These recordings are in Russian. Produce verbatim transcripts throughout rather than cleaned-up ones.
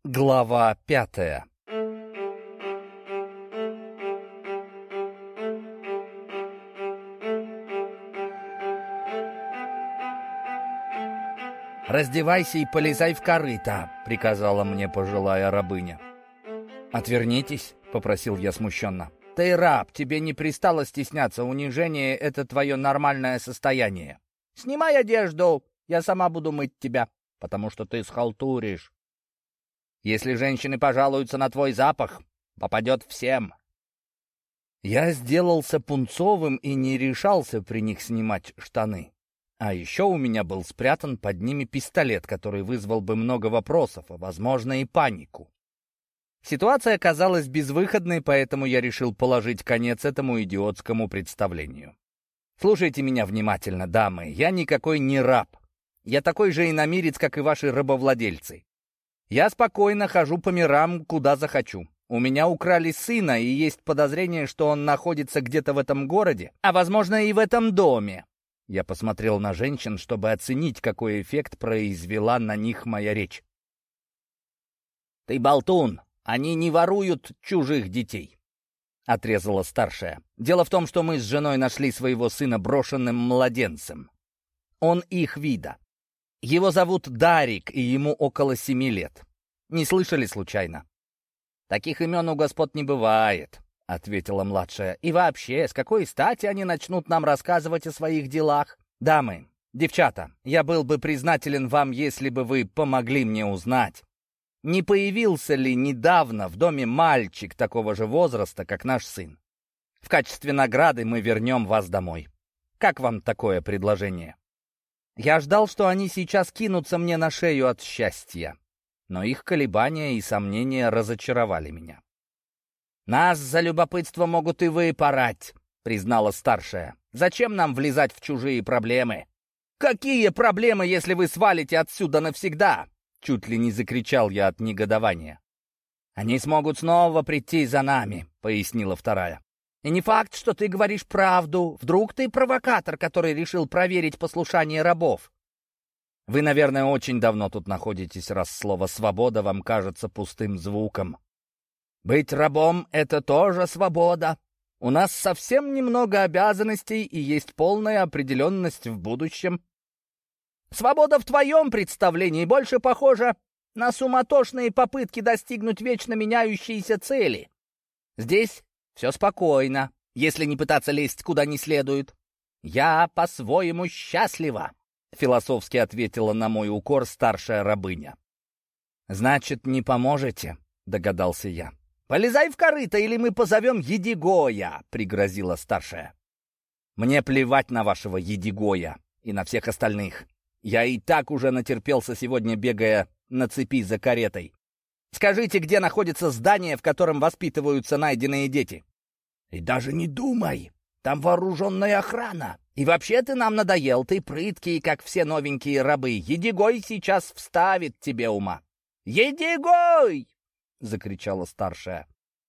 Глава пятая. «Раздевайся и полезай в корыто», — приказала мне пожилая рабыня. «Отвернитесь», — попросил я смущенно. «Ты раб, тебе не пристало стесняться, унижение — это твое нормальное состояние. Снимай одежду, я сама буду мыть тебя, потому что ты схалтуришь. Если женщины пожалуются на твой запах, попадет всем». Я сделался пунцовым и не решался при них снимать штаны. А еще у меня был спрятан под ними пистолет, который вызвал бы много вопросов, а, возможно, и панику. Ситуация казалась безвыходной, поэтому я решил положить конец этому идиотскому представлению. Слушайте меня внимательно, дамы, я никакой не раб. Я такой же иномирец, как и ваши рабовладельцы. Я спокойно хожу по мирам, куда захочу. У меня украли сына, и есть подозрение, что он находится где-то в этом городе, а, возможно, и в этом доме. Я посмотрел на женщин, чтобы оценить, какой эффект произвела на них моя речь. «Ты болтун! Они не воруют чужих детей!» — отрезала старшая. «Дело в том, что мы с женой нашли своего сына брошенным младенцем. Он их вида. Его зовут Дарик, и ему около семи лет. Не слышали случайно?» «Таких имен у господ не бывает», — ответила младшая. «И вообще, с какой стати они начнут нам рассказывать о своих делах? Дамы, девчата, я был бы признателен вам, если бы вы помогли мне узнать, не появился ли недавно в доме мальчик такого же возраста, как наш сын. В качестве награды мы вернем вас домой. Как вам такое предложение?» Я ждал, что они сейчас кинутся мне на шею от счастья, но их колебания и сомнения разочаровали меня. «Нас за любопытство могут и выпороть», — признала старшая. «Зачем нам влезать в чужие проблемы?» «Какие проблемы, если вы свалите отсюда навсегда?» Чуть ли не закричал я от негодования. «Они смогут снова прийти за нами», — пояснила вторая. «И не факт, что ты говоришь правду. Вдруг ты провокатор, который решил проверить послушание рабов?» «Вы, наверное, очень давно тут находитесь, раз слово «свобода» вам кажется пустым звуком. Быть рабом — это тоже свобода. У нас совсем немного обязанностей и есть полная определенность в будущем. Свобода в твоем представлении больше похожа на суматошные попытки достигнуть вечно меняющейся цели. Здесь все спокойно, если не пытаться лезть куда не следует. Я по-своему счастлива», — философски ответила на мой укор старшая рабыня. «Значит, не поможете?» — догадался я. «Полезай в корыто, или мы позовем Едигоя», — пригрозила старшая. «Мне плевать на вашего Едигоя и на всех остальных. Я и так уже натерпелся сегодня, бегая на цепи за каретой. Скажите, где находится здание, в котором воспитываются найденные дети?» «И даже не думай, там вооруженная охрана. И вообще ты нам надоел, ты прыткий, как все новенькие рабы. Едигой сейчас вставит тебе ума». «Едигой!» — закричала старшая.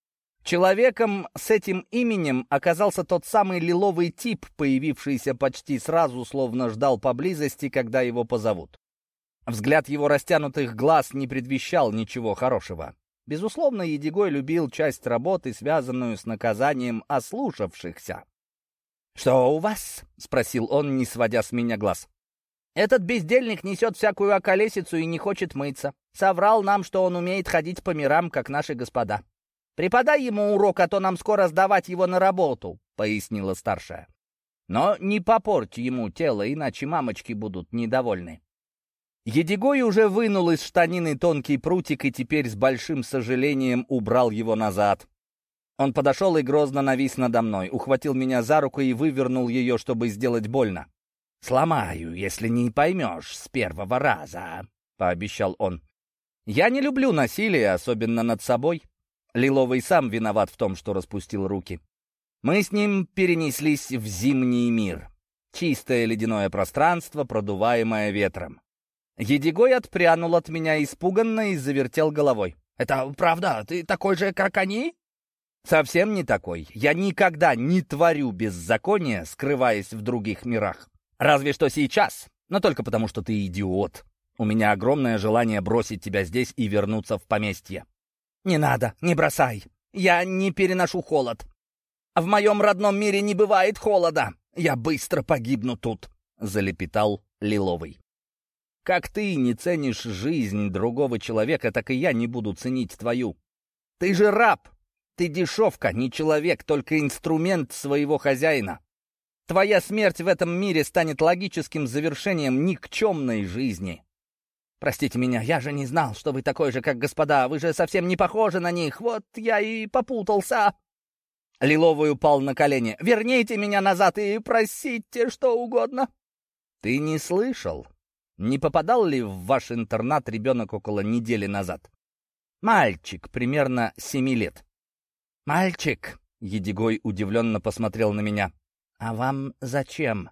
Человеком с этим именем оказался тот самый лиловый тип, появившийся почти сразу, словно ждал поблизости, когда его позовут. Взгляд его растянутых глаз не предвещал ничего хорошего. Безусловно, Едигой любил часть работы, связанную с наказанием ослушавшихся. «Что у вас?» — спросил он, не сводя с меня глаз. «Этот бездельник несет всякую околесицу и не хочет мыться. Соврал нам, что он умеет ходить по мирам, как наши господа. Преподай ему урок, а то нам скоро сдавать его на работу», — пояснила старшая. «Но не попорть ему тело, иначе мамочки будут недовольны». Едигой уже вынул из штанины тонкий прутик и теперь с большим сожалением убрал его назад. Он подошел и грозно навис надо мной, ухватил меня за руку и вывернул ее, чтобы сделать больно. «Сломаю, если не поймешь с первого раза», — пообещал он. «Я не люблю насилие, особенно над собой. Лиловый сам виноват в том, что распустил руки. Мы с ним перенеслись в зимний мир. Чистое ледяное пространство, продуваемое ветром. Едигой отпрянул от меня испуганно и завертел головой. «Это правда? Ты такой же, как они?» «Совсем не такой. Я никогда не творю беззакония, скрываясь в других мирах. Разве что сейчас, но только потому, что ты идиот. У меня огромное желание бросить тебя здесь и вернуться в поместье». «Не надо, не бросай. Я не переношу холод. В моем родном мире не бывает холода. Я быстро погибну тут», — залепетал Лиловый. «Как ты не ценишь жизнь другого человека, так и я не буду ценить твою. Ты же раб, ты дешевка, не человек, только инструмент своего хозяина. Твоя смерть в этом мире станет логическим завершением никчемной жизни». «Простите меня, я же не знал, что вы такой же, как господа. Вы же совсем не похожи на них. Вот я и попутался». Лиловый упал на колени. «Верните меня назад и просите что угодно». «Ты не слышал? Не попадал ли в ваш интернат ребенок около недели назад? Мальчик, примерно семи лет». «Мальчик?» — Едигой удивленно посмотрел на меня. «А вам зачем?»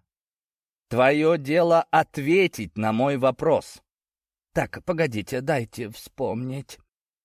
«Твое дело ответить на мой вопрос». «Так, погодите, дайте вспомнить».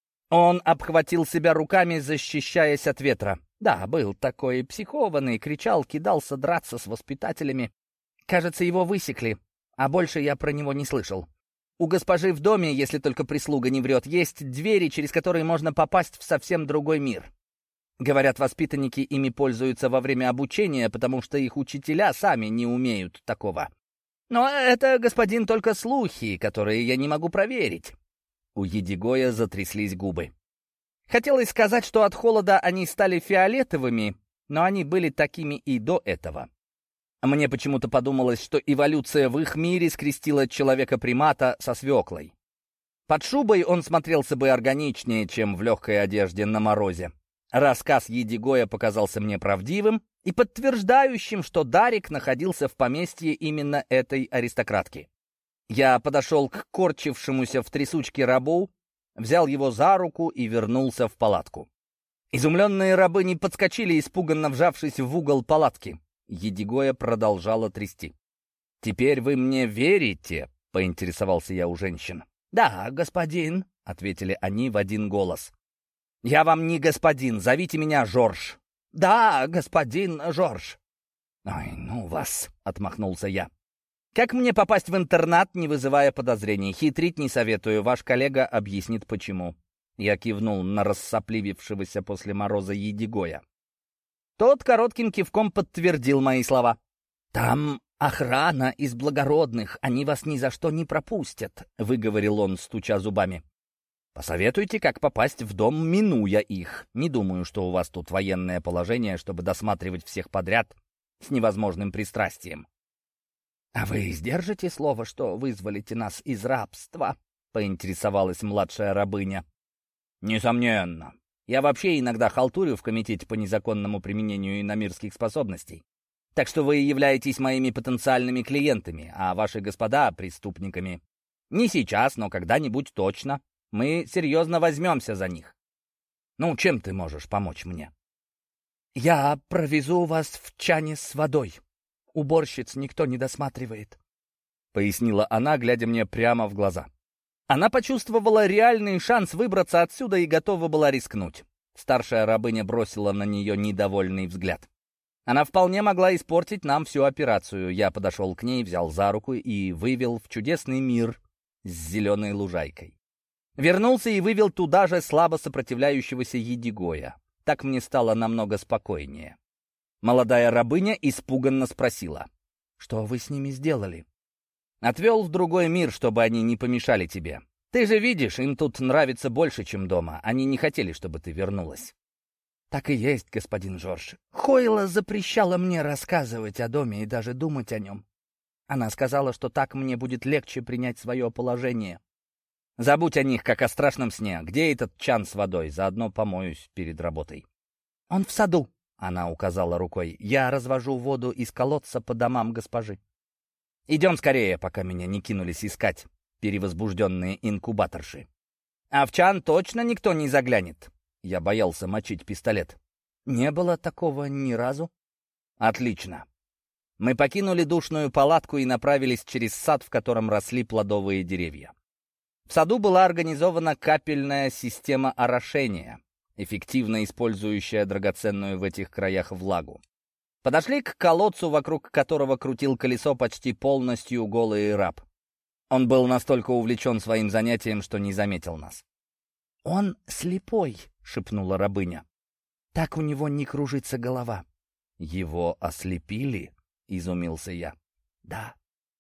Он обхватил себя руками, защищаясь от ветра. «Да, был такой психованный, кричал, кидался драться с воспитателями. Кажется, его высекли, а больше я про него не слышал. У госпожи в доме, если только прислуга не врет, есть двери, через которые можно попасть в совсем другой мир. Говорят, воспитанники ими пользуются во время обучения, потому что их учителя сами не умеют такого. Но это, господин, только слухи, которые я не могу проверить». У Едигоя затряслись губы. Хотелось сказать, что от холода они стали фиолетовыми, но они были такими и до этого. Мне почему-то подумалось, что эволюция в их мире скрестила человека-примата со свеклой. Под шубой он смотрелся бы органичнее, чем в легкой одежде на морозе. Рассказ Едигоя показался мне правдивым и подтверждающим, что Дарик находился в поместье именно этой аристократки. Я подошел к корчившемуся в трясучке рабу, взял его за руку и вернулся в палатку. Изумленные рабыни подскочили, испуганно вжавшись в угол палатки. Едигоя продолжала трясти. «Теперь вы мне верите?» — поинтересовался я у женщин. «Да, господин», — ответили они в один голос. «Я вам не господин, зовите меня Жорж». «Да, господин Жорж». «Ой, ну вас», — отмахнулся я. «Как мне попасть в интернат, не вызывая подозрений? Хитрить не советую, ваш коллега объяснит, почему». Я кивнул на рассопливившегося после мороза Едигоя. Тот коротким кивком подтвердил мои слова. «Там охрана из благородных, они вас ни за что не пропустят», — выговорил он, стуча зубами. «Посоветуйте, как попасть в дом, минуя их. Не думаю, что у вас тут военное положение, чтобы досматривать всех подряд с невозможным пристрастием». «А вы сдержите слово, что вызволите нас из рабства?» — поинтересовалась младшая рабыня. «Несомненно. Я вообще иногда халтурю в комитете по незаконному применению иномирских способностей. Так что вы являетесь моими потенциальными клиентами, а ваши господа — преступниками. Не сейчас, но когда-нибудь точно. Мы серьезно возьмемся за них. Ну, чем ты можешь помочь мне?» «Я провезу вас в чане с водой. Уборщиц никто не досматривает», — пояснила она, глядя мне прямо в глаза. Она почувствовала реальный шанс выбраться отсюда и готова была рискнуть. Старшая рабыня бросила на нее недовольный взгляд. Она вполне могла испортить нам всю операцию. Я подошел к ней, взял за руку и вывел в чудесный мир с зеленой лужайкой. Вернулся и вывел туда же слабо сопротивляющегося Едигоя. Так мне стало намного спокойнее. Молодая рабыня испуганно спросила: «Что вы с ними сделали?» «Отвел в другой мир, чтобы они не помешали тебе. Ты же видишь, им тут нравится больше, чем дома. Они не хотели, чтобы ты вернулась». «Так и есть, господин Жорж. Хойла запрещала мне рассказывать о доме и даже думать о нем. Она сказала, что так мне будет легче принять свое положение». «Забудь о них, как о страшном сне. Где этот чан с водой? Заодно помоюсь перед работой». «Он в саду», — она указала рукой. «Я развожу воду из колодца по домам госпожи. Идем скорее, пока меня не кинулись искать перевозбужденные инкубаторши. А в чан точно никто не заглянет». Я боялся мочить пистолет. «Не было такого ни разу». «Отлично». Мы покинули душную палатку и направились через сад, в котором росли плодовые деревья. В саду была организована капельная система орошения, эффективно использующая драгоценную в этих краях влагу. Подошли к колодцу, вокруг которого крутил колесо почти полностью голый раб. Он был настолько увлечен своим занятием, что не заметил нас. «Он слепой», — шепнула рабыня. «Так у него не кружится голова». «Его ослепили?» — изумился я. «Да».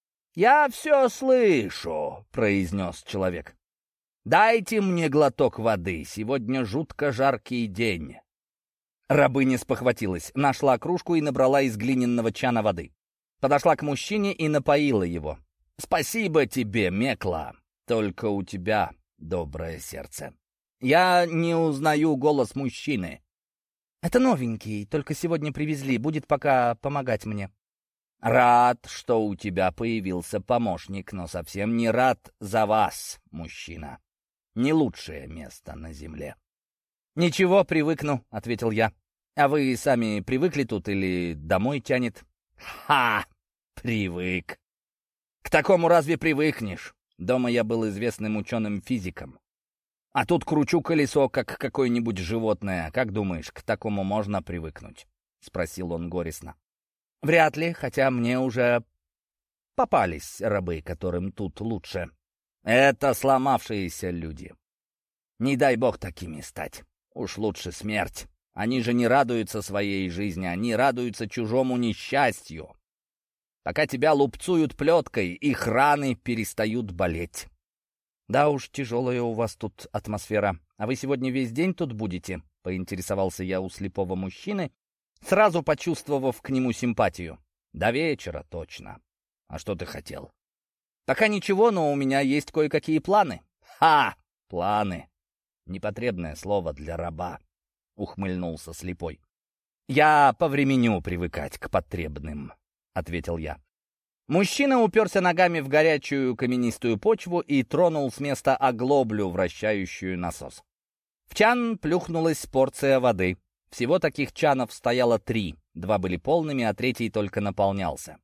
«Я все слышу», — произнес человек. «Дайте мне глоток воды, сегодня жутко жаркий день». Рабыня спохватилась, нашла кружку и набрала из глиняного чана воды. Подошла к мужчине и напоила его. «Спасибо тебе, Мекла, только у тебя доброе сердце. Я не узнаю голос мужчины». «Это новенький, только сегодня привезли, будет пока помогать мне». «Рад, что у тебя появился помощник, но совсем не рад за вас, мужчина. Не лучшее место на земле». «Ничего, привыкну», — ответил я. «А вы сами привыкли тут или домой тянет?» «Ха! Привык. К такому разве привыкнешь? Дома я был известным ученым-физиком. А тут кручу колесо, как какое-нибудь животное. Как думаешь, к такому можно привыкнуть?» — спросил он горестно. «Вряд ли, хотя мне уже попались рабы, которым тут лучше. Это сломавшиеся люди. Не дай бог такими стать. Уж лучше смерть. Они же не радуются своей жизни, они радуются чужому несчастью. Пока тебя лупцуют плеткой, их раны перестают болеть». «Да уж, тяжелая у вас тут атмосфера. А вы сегодня весь день тут будете?» — поинтересовался я у слепого мужчины, сразу почувствовав к нему симпатию. «До вечера точно. А что ты хотел?» «Пока ничего, но у меня есть кое-какие планы». «Ха! Планы! Непотребное слово для раба», — ухмыльнулся слепой. «Я повременю привыкать к потребным», — ответил я. Мужчина уперся ногами в горячую каменистую почву и тронул с места оглоблю, вращающую насос. В чан плюхнулась порция воды. Всего таких чанов стояло три. Два были полными, а третий только наполнялся.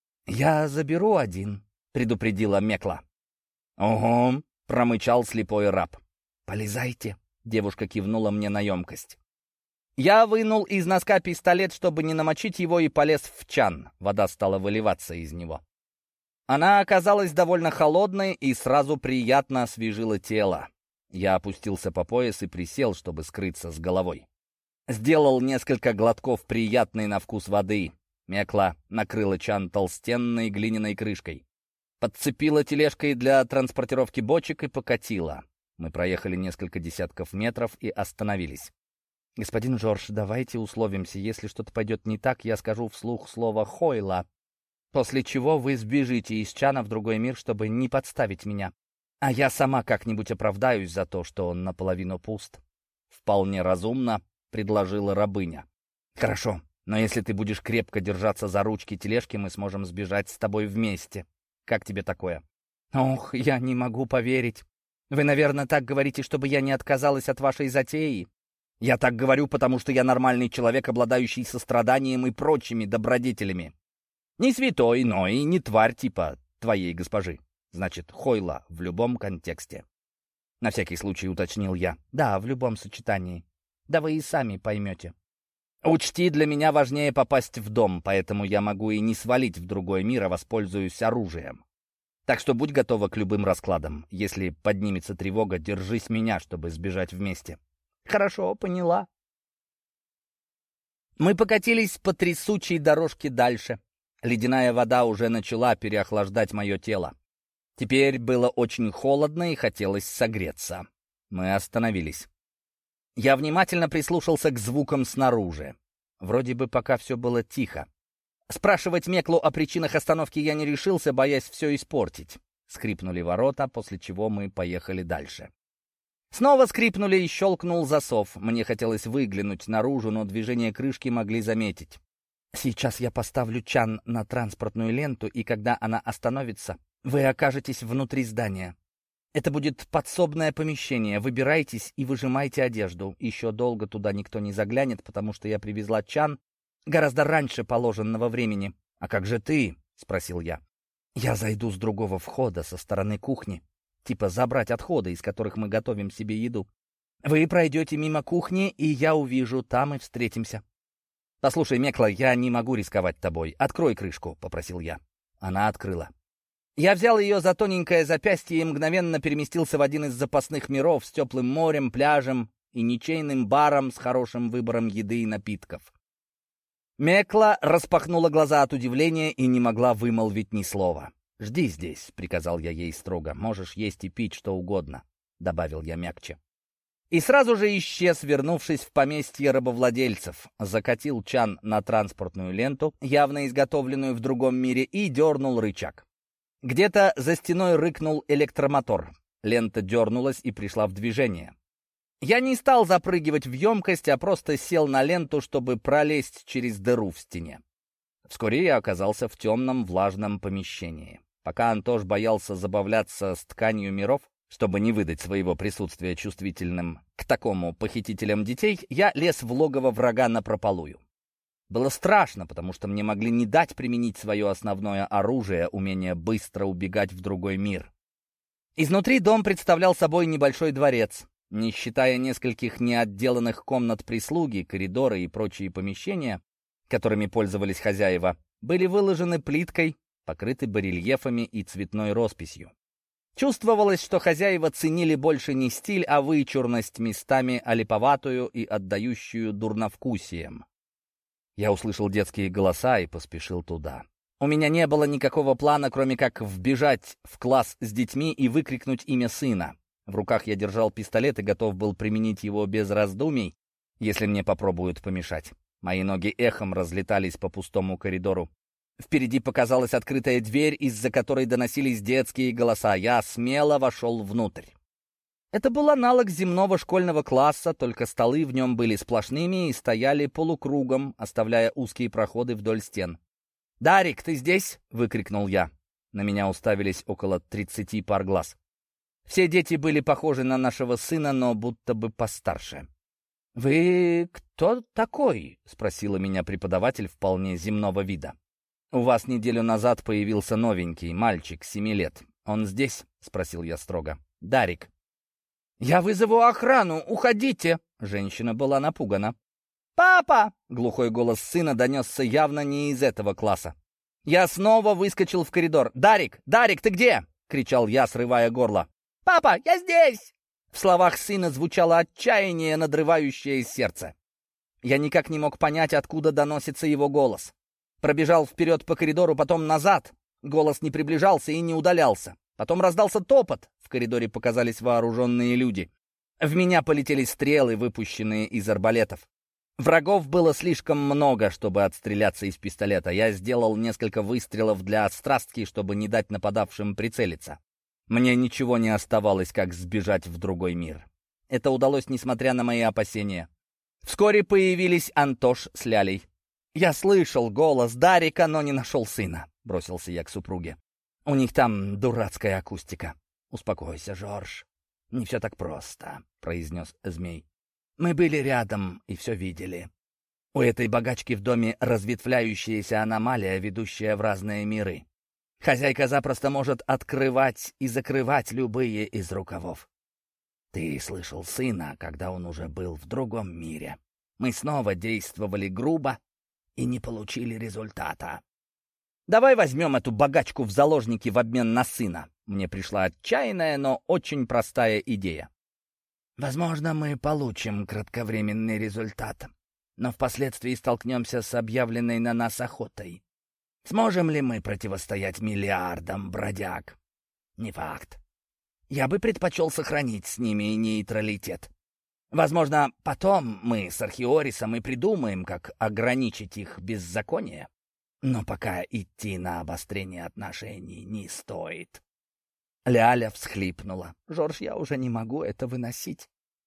«Я заберу один», — предупредила Мекла. «Ого», — промычал слепой раб. «Полезайте», — девушка кивнула мне на емкость. Я вынул из носка пистолет, чтобы не намочить его, и полез в чан. Вода стала выливаться из него. Она оказалась довольно холодной и сразу приятно освежила тело. Я опустился по пояс и присел, чтобы скрыться с головой. Сделал несколько глотков приятной на вкус воды. Мекла накрыла чан толстенной глиняной крышкой. Подцепила тележкой для транспортировки бочек и покатила. Мы проехали несколько десятков метров и остановились. «Господин Жорж, давайте условимся. Если что-то пойдет не так, я скажу вслух слово «Хойла», после чего вы сбежите из чана в другой мир, чтобы не подставить меня. А я сама как-нибудь оправдаюсь за то, что он наполовину пуст». «Вполне разумно», — предложила рабыня. «Хорошо, но если ты будешь крепко держаться за ручки тележки, мы сможем сбежать с тобой вместе. Как тебе такое?» «Ох, я не могу поверить. Вы, наверное, так говорите, чтобы я не отказалась от вашей затеи?» «Я так говорю, потому что я нормальный человек, обладающий состраданием и прочими добродетелями. Не святой, но и не тварь типа твоей госпожи. Значит, Хойла в любом контексте». На всякий случай уточнил я. «Да, в любом сочетании. Да вы и сами поймете. Учти, для меня важнее попасть в дом, поэтому я могу и не свалить в другой мир, а воспользуюсь оружием. Так что будь готова к любым раскладам. Если поднимется тревога, держись меня, чтобы сбежать вместе». «Хорошо, поняла». Мы покатились по трясучей дорожке дальше. Ледяная вода уже начала переохлаждать мое тело. Теперь было очень холодно и хотелось согреться. Мы остановились. Я внимательно прислушался к звукам снаружи. Вроде бы пока все было тихо. Спрашивать Меклу о причинах остановки я не решился, боясь все испортить. Скрипнули ворота, после чего мы поехали дальше. Снова скрипнули и щелкнул засов. Мне хотелось выглянуть наружу, но движение крышки могли заметить. «Сейчас я поставлю чан на транспортную ленту, и когда она остановится, вы окажетесь внутри здания. Это будет подсобное помещение. Выбирайтесь и выжимайте одежду. Еще долго туда никто не заглянет, потому что я привезла чан гораздо раньше положенного времени». «А как же ты?» — спросил я. «Я зайду с другого входа, со стороны кухни. Типа забрать отходы, из которых мы готовим себе еду. Вы пройдете мимо кухни, и я увижу, там и встретимся». «Послушай, Мекла, я не могу рисковать тобой. Открой крышку», — попросил я. Она открыла. Я взял ее за тоненькое запястье и мгновенно переместился в один из запасных миров с теплым морем, пляжем и ничейным баром с хорошим выбором еды и напитков. Мекла распахнула глаза от удивления и не могла вымолвить ни слова. «Жди здесь», — приказал я ей строго. «Можешь есть и пить что угодно», — добавил я мягче. И сразу же исчез, вернувшись в поместье рабовладельцев, закатил чан на транспортную ленту, явно изготовленную в другом мире, и дернул рычаг. Где-то за стеной рыкнул электромотор. Лента дернулась и пришла в движение. Я не стал запрыгивать в емкость, а просто сел на ленту, чтобы пролезть через дыру в стене. Вскоре я оказался в темном влажном помещении. Пока Антош боялся забавляться с тканью миров, чтобы не выдать своего присутствия чувствительным к такому похитителям детей, я лез в логово врага напропалую. Было страшно, потому что мне могли не дать применить свое основное оружие — умение быстро убегать в другой мир. Изнутри дом представлял собой небольшой дворец. Не считая нескольких неотделанных комнат прислуги, коридоры и прочие помещения, которыми пользовались хозяева, были выложены плиткой, покрыты барельефами и цветной росписью. Чувствовалось, что хозяева ценили больше не стиль, а вычурность, местами олиповатую и отдающую дурновкусием. Я услышал детские голоса и поспешил туда. У меня не было никакого плана, кроме как вбежать в класс с детьми и выкрикнуть имя сына. В руках я держал пистолет и готов был применить его без раздумий, если мне попробуют помешать. Мои ноги эхом разлетались по пустому коридору. Впереди показалась открытая дверь, из-за которой доносились детские голоса. Я смело вошел внутрь. Это был аналог земного школьного класса, только столы в нем были сплошными и стояли полукругом, оставляя узкие проходы вдоль стен. «Дарик, ты здесь?» — выкрикнул я. На меня уставились около тридцати пар глаз. Все дети были похожи на нашего сына, но будто бы постарше. «Вы кто такой?» — спросила меня преподаватель вполне земного вида. «У вас неделю назад появился новенький мальчик, семи лет. Он здесь?» — спросил я строго. «Дарик». «Я вызову охрану! Уходите!» Женщина была напугана. «Папа!» — глухой голос сына донесся явно не из этого класса. Я снова выскочил в коридор. «Дарик! Дарик, ты где?» — кричал я, срывая горло. «Папа, я здесь!» В словах сына звучало отчаяние, надрывающее сердце. Я никак не мог понять, откуда доносится его голос. Пробежал вперед по коридору, потом назад. Голос не приближался и не удалялся. Потом раздался топот. В коридоре показались вооруженные люди. В меня полетели стрелы, выпущенные из арбалетов. Врагов было слишком много, чтобы отстреляться из пистолета. Я сделал несколько выстрелов для отстрастки, чтобы не дать нападавшим прицелиться. Мне ничего не оставалось, как сбежать в другой мир. Это удалось, несмотря на мои опасения. Вскоре появились Антош с Лялей. «Я слышал голос Дарика, но не нашел сына», — бросился я к супруге. «У них там дурацкая акустика». «Успокойся, Жорж. Не все так просто», — произнес змей. «Мы были рядом и все видели. У этой богачки в доме разветвляющаяся аномалия, ведущая в разные миры. Хозяйка запросто может открывать и закрывать любые из рукавов. Ты слышал сына, когда он уже был в другом мире. Мы снова действовали грубо и не получили результата. Давай возьмем эту богачку в заложники в обмен на сына». Мне пришла отчаянная, но очень простая идея. «Возможно, мы получим кратковременный результат, но впоследствии столкнемся с объявленной на нас охотой. Сможем ли мы противостоять миллиардам бродяг? Не факт. Я бы предпочел сохранить с ними нейтралитет. Возможно, потом мы с Архиорисом и придумаем, как ограничить их беззаконие. Но пока идти на обострение отношений не стоит». Ляля всхлипнула. «Жорж, я уже не могу это выносить».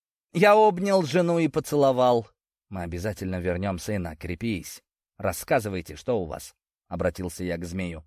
Я обнял жену и поцеловал. «Мы обязательно вернем сына, крепись. Рассказывайте, что у вас?» — обратился я к змею.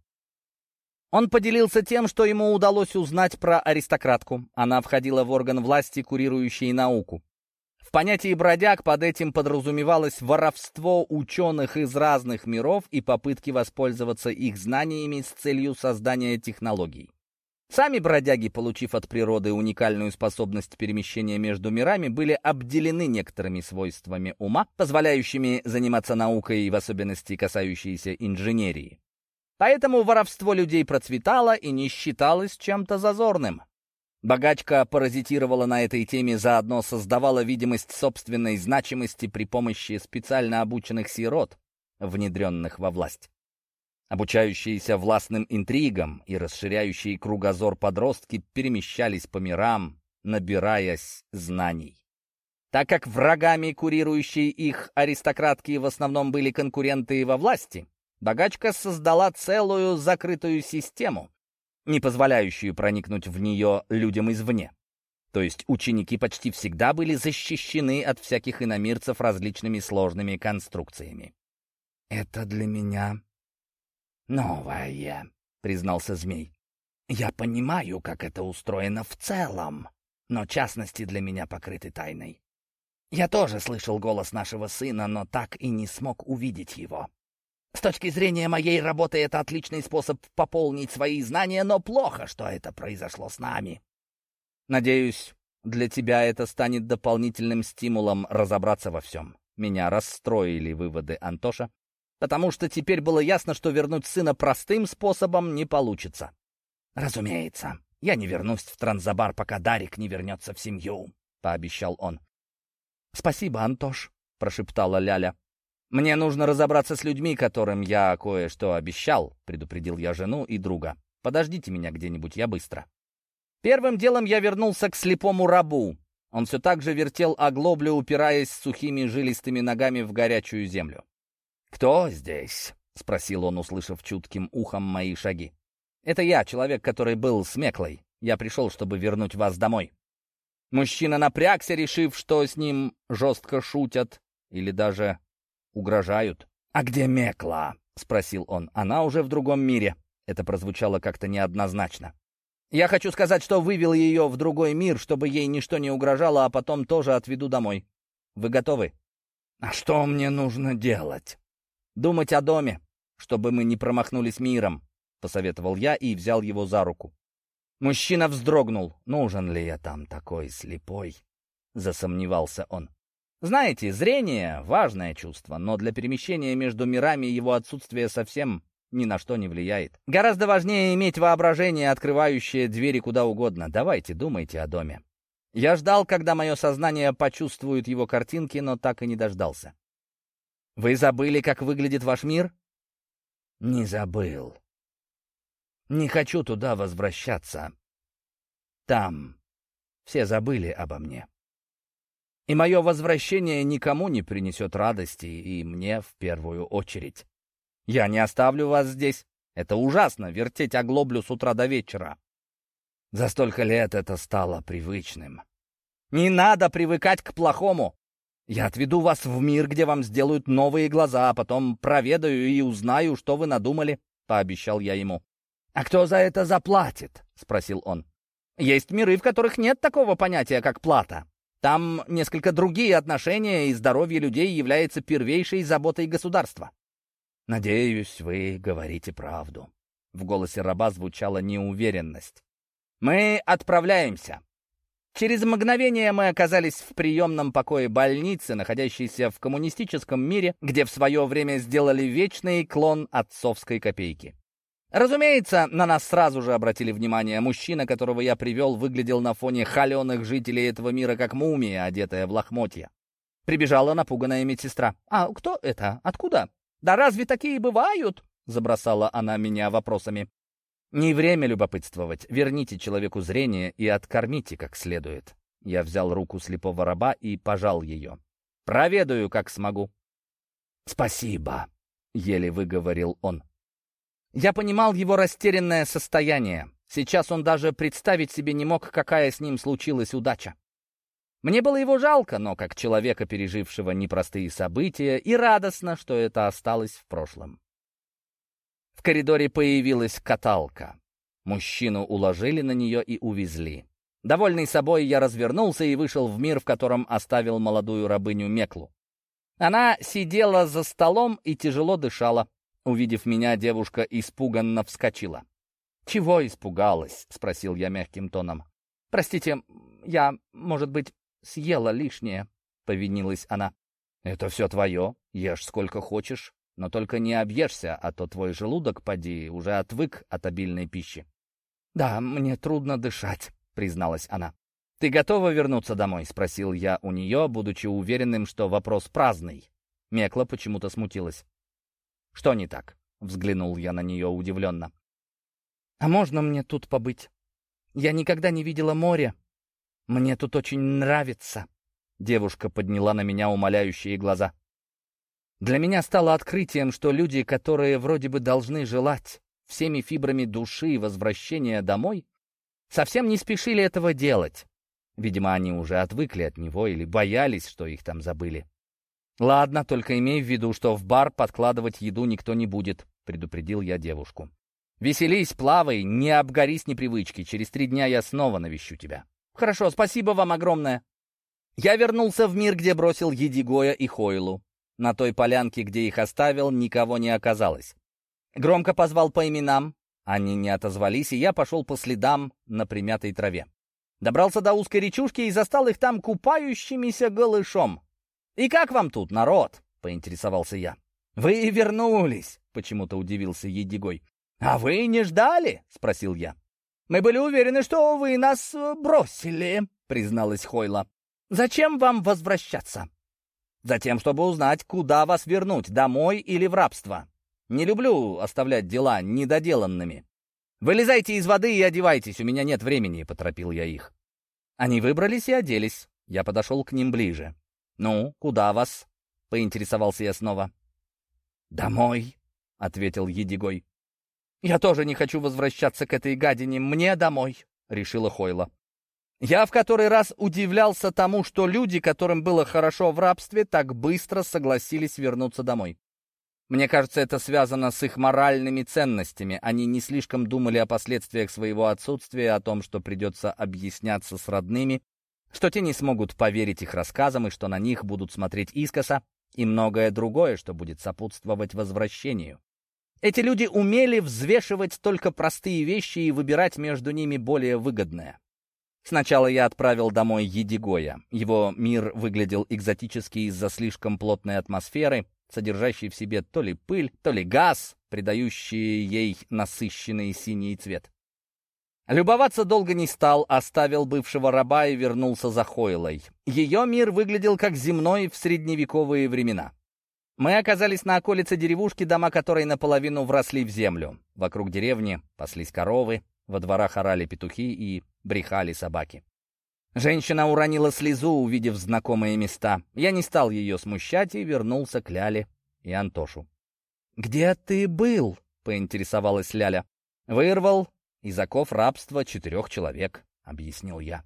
Он поделился тем, что ему удалось узнать про аристократку. Она входила в орган власти, курирующий науку. В понятии бродяг под этим подразумевалось воровство ученых из разных миров и попытки воспользоваться их знаниями с целью создания технологий. Сами бродяги, получив от природы уникальную способность перемещения между мирами, были обделены некоторыми свойствами ума, позволяющими заниматься наукой, в особенности касающейся инженерии. Поэтому воровство людей процветало и не считалось чем-то зазорным. Богачка паразитировала на этой теме, заодно создавала видимость собственной значимости при помощи специально обученных сирот, внедренных во власть. Обучающиеся властным интригам и расширяющие кругозор подростки перемещались по мирам, набираясь знаний. Так как врагами, курирующие их аристократки, в основном были конкуренты во власти, богачка создала целую закрытую систему, не позволяющую проникнуть в нее людям извне. То есть ученики почти всегда были защищены от всяких иномирцев различными сложными конструкциями. «Это для меня новое», — признался змей. «Я понимаю, как это устроено в целом, но частности для меня покрыты тайной. Я тоже слышал голос нашего сына, но так и не смог увидеть его. С точки зрения моей работы это отличный способ пополнить свои знания, но плохо, что это произошло с нами. Надеюсь, для тебя это станет дополнительным стимулом разобраться во всем». Меня расстроили выводы Антоша, потому что теперь было ясно, что вернуть сына простым способом не получится. «Разумеется, я не вернусь в Транзабар, пока Дарик не вернется в семью», — пообещал он. «Спасибо, Антош», — прошептала Ляля. «Мне нужно разобраться с людьми, которым я кое-что обещал», — предупредил я жену и друга. «Подождите меня где-нибудь, я быстро». Первым делом я вернулся к слепому рабу. Он все так же вертел оглоблю, упираясь сухими жилистыми ногами в горячую землю. «Кто здесь?» — спросил он, услышав чутким ухом мои шаги. «Это я, человек, который был с Меклой. Я пришел, чтобы вернуть вас домой». Мужчина напрягся, решив, что с ним жестко шутят или даже угрожают. «А где Мекла?» — спросил он. «Она уже в другом мире». Это прозвучало как-то неоднозначно. «Я хочу сказать, что вывел ее в другой мир, чтобы ей ничто не угрожало, а потом тоже отведу домой. Вы готовы?» «А что мне нужно делать?» «Думать о доме, чтобы мы не промахнулись миром», — посоветовал я и взял его за руку. Мужчина вздрогнул. «Нужен ли я там такой слепой?» — засомневался он. «Знаете, зрение — важное чувство, но для перемещения между мирами его отсутствие совсем ни на что не влияет. Гораздо важнее иметь воображение, открывающее двери куда угодно. Давайте, думайте о доме». Я ждал, когда мое сознание почувствует его картинки, но так и не дождался. «Вы забыли, как выглядит ваш мир?» «Не забыл. Не хочу туда возвращаться. Там все забыли обо мне. И мое возвращение никому не принесет радости, и мне в первую очередь. Я не оставлю вас здесь. Это ужасно, вертеть оглоблю с утра до вечера. За столько лет это стало привычным. Не надо привыкать к плохому. Я отведу вас в мир, где вам сделают новые глаза, а потом проведаю и узнаю, что вы надумали», — пообещал я ему. «А кто за это заплатит?» — спросил он. «Есть миры, в которых нет такого понятия, как плата. Там несколько другие отношения, и здоровье людей является первейшей заботой государства». «Надеюсь, вы говорите правду». В голосе раба звучала неуверенность. «Мы отправляемся». Через мгновение мы оказались в приемном покое больницы, находящейся в коммунистическом мире, где в свое время сделали вечный клон отцовской копейки. Разумеется, на нас сразу же обратили внимание. Мужчина, которого я привел, выглядел на фоне холеных жителей этого мира как мумия, одетая в лохмотья. Прибежала напуганная медсестра. «А кто это? Откуда? Да разве такие бывают?» Забросала она меня вопросами. «Не время любопытствовать. Верните человеку зрение и откормите как следует». Я взял руку слепого раба и пожал ее. «Проведаю, как смогу». «Спасибо», — еле выговорил он. Я понимал его растерянное состояние. Сейчас он даже представить себе не мог, какая с ним случилась удача. Мне было его жалко, но как человека, пережившего непростые события, и радостно, что это осталось в прошлом. В коридоре появилась каталка. Мужчину уложили на нее и увезли. Довольный собой, я развернулся и вышел в мир, в котором оставил молодую рабыню Меклу. Она сидела за столом и тяжело дышала. Увидев меня, девушка испуганно вскочила. «Чего испугалась?» — спросил я мягким тоном. «Простите, я, может быть, съела лишнее», — повинилась она. «Это все твое, ешь сколько хочешь. Но только не объешься, а то твой желудок, поди, уже отвык от обильной пищи». «Да, мне трудно дышать», — призналась она. «Ты готова вернуться домой?» — спросил я у нее, будучи уверенным, что вопрос праздный. Мекла почему-то смутилась. «Что не так?» — взглянул я на нее удивленно. «А можно мне тут побыть? Я никогда не видела моря. Мне тут очень нравится». Девушка подняла на меня умоляющие глаза. Для меня стало открытием, что люди, которые вроде бы должны желать всеми фибрами души возвращения домой, совсем не спешили этого делать. Видимо, они уже отвыкли от него или боялись, что их там забыли. «Ладно, только имей в виду, что в бар подкладывать еду никто не будет», — предупредил я девушку. «Веселись, плавай, не обгорись непривычки. Через три дня я снова навещу тебя». «Хорошо, спасибо вам огромное». Я вернулся в мир, где бросил Едигоя и Хойлу. На той полянке, где их оставил, никого не оказалось. Громко позвал по именам. Они не отозвались, и я пошел по следам на примятой траве. Добрался до узкой речушки и застал их там купающимися голышом. «И как вам тут, народ?» — поинтересовался я. «Вы вернулись!» — почему-то удивился Едигой. «А вы не ждали?» — спросил я. «Мы были уверены, что вы нас бросили», — призналась Хойла. «Зачем вам возвращаться?» «Затем, чтобы узнать, куда вас вернуть, домой или в рабство. Не люблю оставлять дела недоделанными. Вылезайте из воды и одевайтесь, у меня нет времени», — поторопил я их. Они выбрались и оделись. Я подошел к ним ближе. «Ну, куда вас?» — поинтересовался я снова. «Домой», — ответил Едигой. «Я тоже не хочу возвращаться к этой гадине. Мне домой», — решила Хойла. Я в который раз удивлялся тому, что люди, которым было хорошо в рабстве, так быстро согласились вернуться домой. Мне кажется, это связано с их моральными ценностями. Они не слишком думали о последствиях своего отсутствия, о том, что придется объясняться с родными, что те не смогут поверить их рассказам и что на них будут смотреть искоса, и многое другое, что будет сопутствовать возвращению. Эти люди умели взвешивать только простые вещи и выбирать между ними более выгодное. Сначала я отправил домой Едигоя. Его мир выглядел экзотически из-за слишком плотной атмосферы, содержащей в себе то ли пыль, то ли газ, придающий ей насыщенный синий цвет. Любоваться долго не стал, оставил бывшего раба и вернулся за Хойлой. Ее мир выглядел как земной в средневековые времена. Мы оказались на околице деревушки, дома которой наполовину вросли в землю. Вокруг деревни паслись коровы, во дворах орали петухи и брехали собаки. Женщина уронила слезу, увидев знакомые места. Я не стал ее смущать и вернулся к Ляле и Антошу. «Где ты был?» — поинтересовалась Ляля. «Вырвал из оков рабства четырех человек», — объяснил я.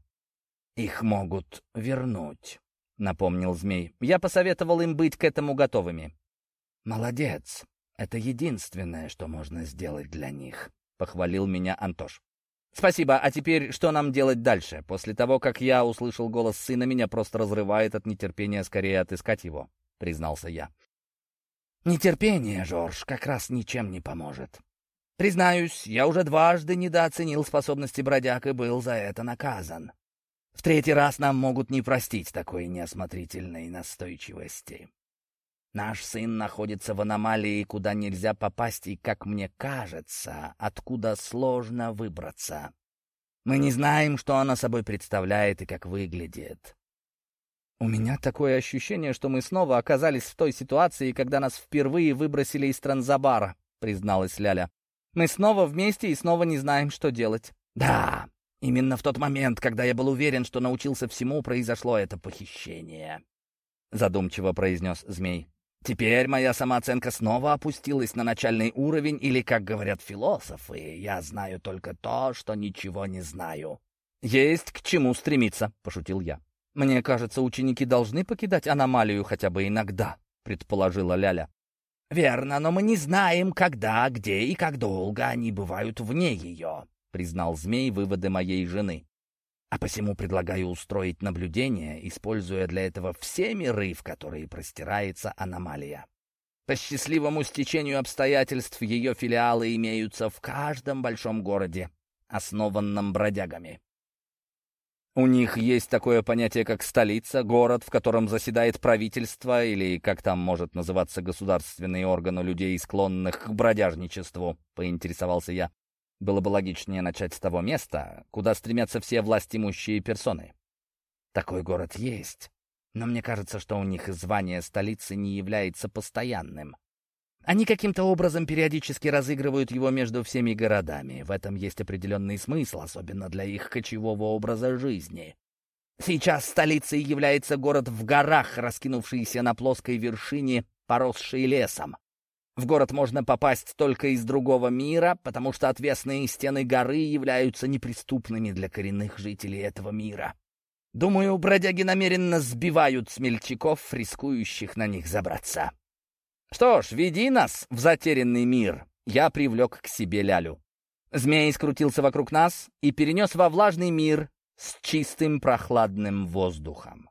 «Их могут вернуть», — напомнил змей. Я посоветовал им быть к этому готовыми. «Молодец, это единственное, что можно сделать для них», — похвалил меня Антош. «Спасибо, а теперь что нам делать дальше? После того, как я услышал голос сына, меня просто разрывает от нетерпения скорее отыскать его», — признался я. «Нетерпение, Жорж, как раз ничем не поможет. Признаюсь, я уже дважды недооценил способности бродяг и был за это наказан. В третий раз нам могут не простить такой неосмотрительной настойчивости. Наш сын находится в аномалии, куда нельзя попасть, и, как мне кажется, откуда сложно выбраться. Мы не знаем, что она собой представляет и как выглядит». «У меня такое ощущение, что мы снова оказались в той ситуации, когда нас впервые выбросили из Транзабара», — призналась Ляля. «Мы снова вместе и снова не знаем, что делать». «Да, именно в тот момент, когда я был уверен, что научился всему, произошло это похищение», — задумчиво произнес змей. «Теперь моя самооценка снова опустилась на начальный уровень, или, как говорят философы, я знаю только то, что ничего не знаю». «Есть к чему стремиться», — пошутил я. «Мне кажется, ученики должны покидать аномалию хотя бы иногда», — предположила Ляля. «Верно, но мы не знаем, когда, где и как долго они бывают вне ее», — признал змей выводы моей жены. «А посему предлагаю устроить наблюдение, используя для этого все миры, в которые простирается аномалия. По счастливому стечению обстоятельств ее филиалы имеются в каждом большом городе, основанном бродягами». У них есть такое понятие, как столица, город, в котором заседает правительство, или как там может называться государственный орган у людей, склонных к бродяжничеству, поинтересовался я. Было бы логичнее начать с того места, куда стремятся все властимущие персоны. Такой город есть, но мне кажется, что у них звание столицы не является постоянным. Они каким-то образом периодически разыгрывают его между всеми городами. В этом есть определенный смысл, особенно для их кочевого образа жизни. Сейчас столицей является город в горах, раскинувшийся на плоской вершине, поросший лесом. В город можно попасть только из другого мира, потому что отвесные стены горы являются неприступными для коренных жителей этого мира. Думаю, бродяги намеренно сбивают смельчаков, рискующих на них забраться. «Что ж, веди нас в затерянный мир!» Я привлек к себе Лялю. Змей скрутился вокруг нас и перенес во влажный мир с чистым прохладным воздухом.